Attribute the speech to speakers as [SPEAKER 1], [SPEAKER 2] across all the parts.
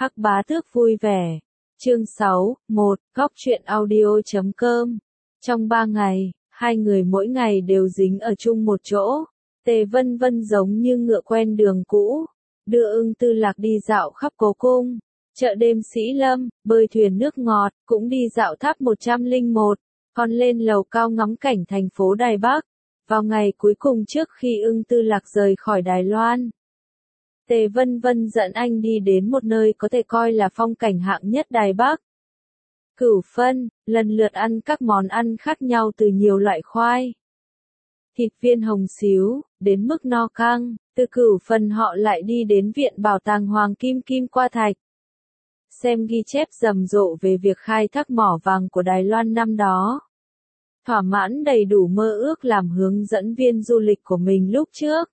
[SPEAKER 1] Hắc Bá Tước vui vẻ. Chương 6, 1, Góc truyện audio.com. Trong 3 ngày, hai người mỗi ngày đều dính ở chung một chỗ. Tề Vân Vân giống như ngựa quen đường cũ, đưa Ưng Tư Lạc đi dạo khắp cố cung, chợ đêm Sĩ Lâm, bơi thuyền nước ngọt, cũng đi dạo tháp 101, còn lên lầu cao ngắm cảnh thành phố Đài Bắc. Vào ngày cuối cùng trước khi Ưng Tư Lạc rời khỏi Đài Loan, Tề Vân Vân dẫn anh đi đến một nơi có thể coi là phong cảnh hạng nhất Đài Bắc. Cửu Phân, lần lượt ăn các món ăn khác nhau từ nhiều loại khoai, thịt viên hồng xíu, đến mức no căng. Từ Cửu Phân họ lại đi đến Viện Bảo tàng Hoàng Kim Kim Qua Thạch, xem ghi chép rầm rộ về việc khai thác mỏ vàng của Đài Loan năm đó. Thỏa mãn đầy đủ mơ ước làm hướng dẫn viên du lịch của mình lúc trước.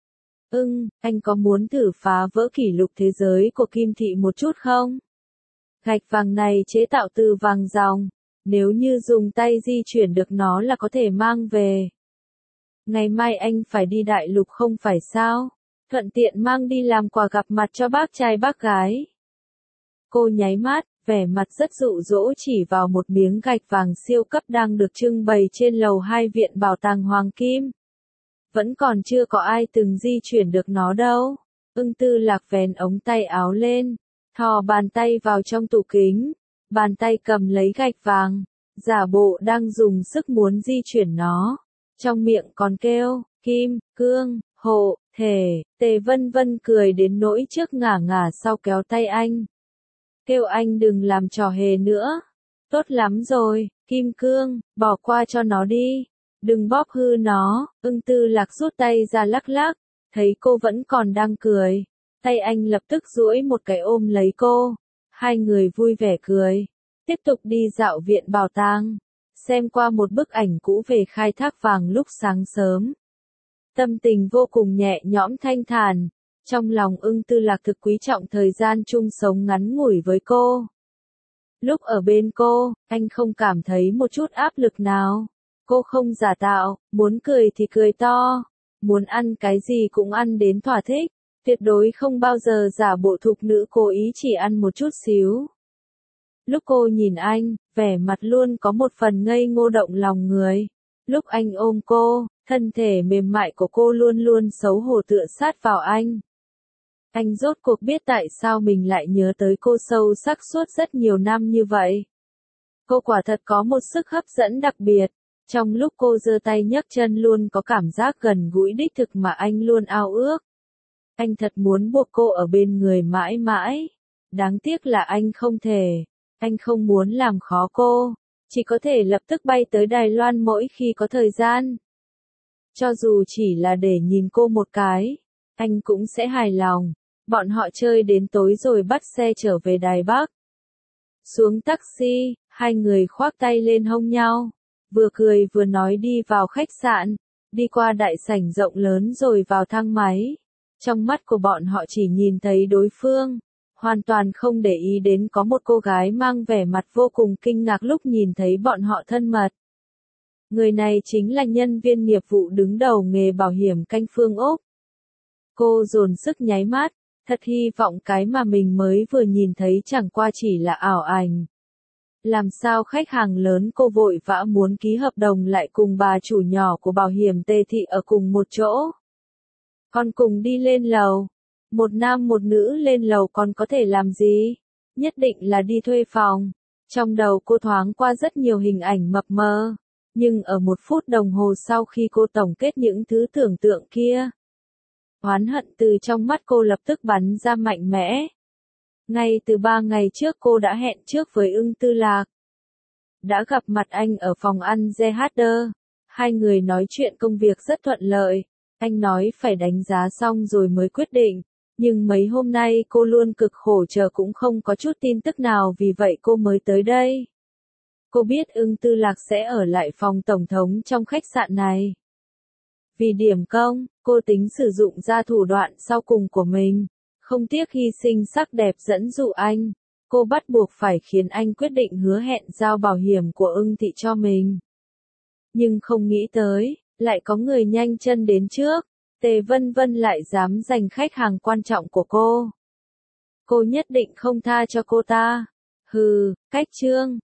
[SPEAKER 1] Anh có muốn thử phá vỡ kỷ lục thế giới của Kim Thị một chút không? Gạch vàng này chế tạo từ vàng ròng, nếu như dùng tay di chuyển được nó là có thể mang về. Ngày mai anh phải đi đại lục không phải sao? Thuận tiện mang đi làm quà gặp mặt cho bác trai bác gái. Cô nháy mắt, vẻ mặt rất dụ dỗ chỉ vào một miếng gạch vàng siêu cấp đang được trưng bày trên lầu 2 Viện Bảo tàng Hoàng Kim. Vẫn còn chưa có ai từng di chuyển được nó đâu. Ưng Tư Lạc vén ống tay áo lên, thò bàn tay vào trong tủ kính, bàn tay cầm lấy gạch vàng, giả bộ đang dùng sức muốn di chuyển nó, trong miệng còn kêu, kim, cương, hộ, thể. Tề Vân Vân cười đến nỗi trước ngả ngả sau kéo tay anh, kêu anh đừng làm trò hề nữa. Tốt lắm rồi, kim cương, bỏ qua cho nó đi. Đừng bóp hư nó. Ưng Tư Lạc rút tay ra lắc lắc, thấy cô vẫn còn đang cười, tay anh lập tức duỗi một cái ôm lấy cô. Hai người vui vẻ cười, tiếp tục đi dạo Viện Bảo tàng, xem qua một bức ảnh cũ về khai thác vàng lúc sáng sớm. Tâm tình vô cùng nhẹ nhõm thanh thản, trong lòng Ưng Tư Lạc thực quý trọng thời gian chung sống ngắn ngủi với cô. Lúc ở bên cô, anh không cảm thấy một chút áp lực nào. Cô không giả tạo, muốn cười thì cười to, muốn ăn cái gì cũng ăn đến thỏa thích, tuyệt đối không bao giờ giả bộ thục nữ cố ý chỉ ăn một chút xíu. Lúc cô nhìn anh, vẻ mặt luôn có một phần ngây ngô động lòng người. Lúc anh ôm cô, thân thể mềm mại của cô luôn luôn xấu hổ tựa sát vào anh. Anh rốt cuộc biết tại sao mình lại nhớ tới cô sâu sắc suốt rất nhiều năm như vậy. Cô quả thật có một sức hấp dẫn đặc biệt. Trong lúc cô giơ tay nhấc chân luôn có cảm giác gần gũi đích thực mà anh luôn ao ước. Anh thật muốn buộc cô ở bên người mãi mãi. Đáng tiếc là anh không thể. Anh không muốn làm khó cô. Chỉ có thể lập tức bay tới Đài Loan mỗi khi có thời gian. Cho dù chỉ là để nhìn cô một cái, anh cũng sẽ hài lòng. Bọn họ chơi đến tối rồi bắt xe trở về Đài Bắc. Xuống taxi, hai người khoác tay lên hông nhau. Vừa cười vừa nói đi vào khách sạn, đi qua đại sảnh rộng lớn rồi vào thang máy. Trong mắt của bọn họ chỉ nhìn thấy đối phương, hoàn toàn không để ý đến có một cô gái mang vẻ mặt vô cùng kinh ngạc lúc nhìn thấy bọn họ thân mật. Người này chính là nhân viên nghiệp vụ đứng đầu nghề bảo hiểm canh Phương Úc. Cô dồn sức nháy mắt, thật hy vọng cái mà mình mới vừa nhìn thấy chẳng qua chỉ là ảo ảnh. Làm sao khách hàng lớn cô vội vã muốn ký hợp đồng lại cùng bà chủ nhỏ của bảo hiểm Tề Thị ở cùng một chỗ. Còn cùng đi lên lầu. Một nam một nữ lên lầu còn có thể làm gì? Nhất định là đi thuê phòng. Trong đầu cô thoáng qua rất nhiều hình ảnh mập mờ. Nhưng ở 1 phút đồng hồ sau khi cô tổng kết những thứ tưởng tượng kia, oán hận từ trong mắt cô lập tức bắn ra mạnh mẽ. Ngay từ 3 ngày trước cô đã hẹn trước với Ưng Tư Lạc. Đã gặp mặt anh ở phòng ăn GHD. Hai người nói chuyện công việc rất thuận lợi. Anh nói phải đánh giá xong rồi mới quyết định. Nhưng mấy hôm nay cô luôn cực khổ chờ cũng không có chút tin tức nào vì vậy cô mới tới đây. Cô biết Ưng Tư Lạc sẽ ở lại phòng tổng thống trong khách sạn này. Vì điểm công, cô tính sử dụng ra thủ đoạn sau cùng của mình. Không tiếc hy sinh sắc đẹp dẫn dụ anh, cô bắt buộc phải khiến anh quyết định hứa hẹn giao bảo hiểm của Ưng Thị cho mình. Nhưng không nghĩ tới, lại có người nhanh chân đến trước, Tề Vân Vân lại dám giành khách hàng quan trọng của cô. Cô nhất định không tha cho cô ta. Hừ, cách Trương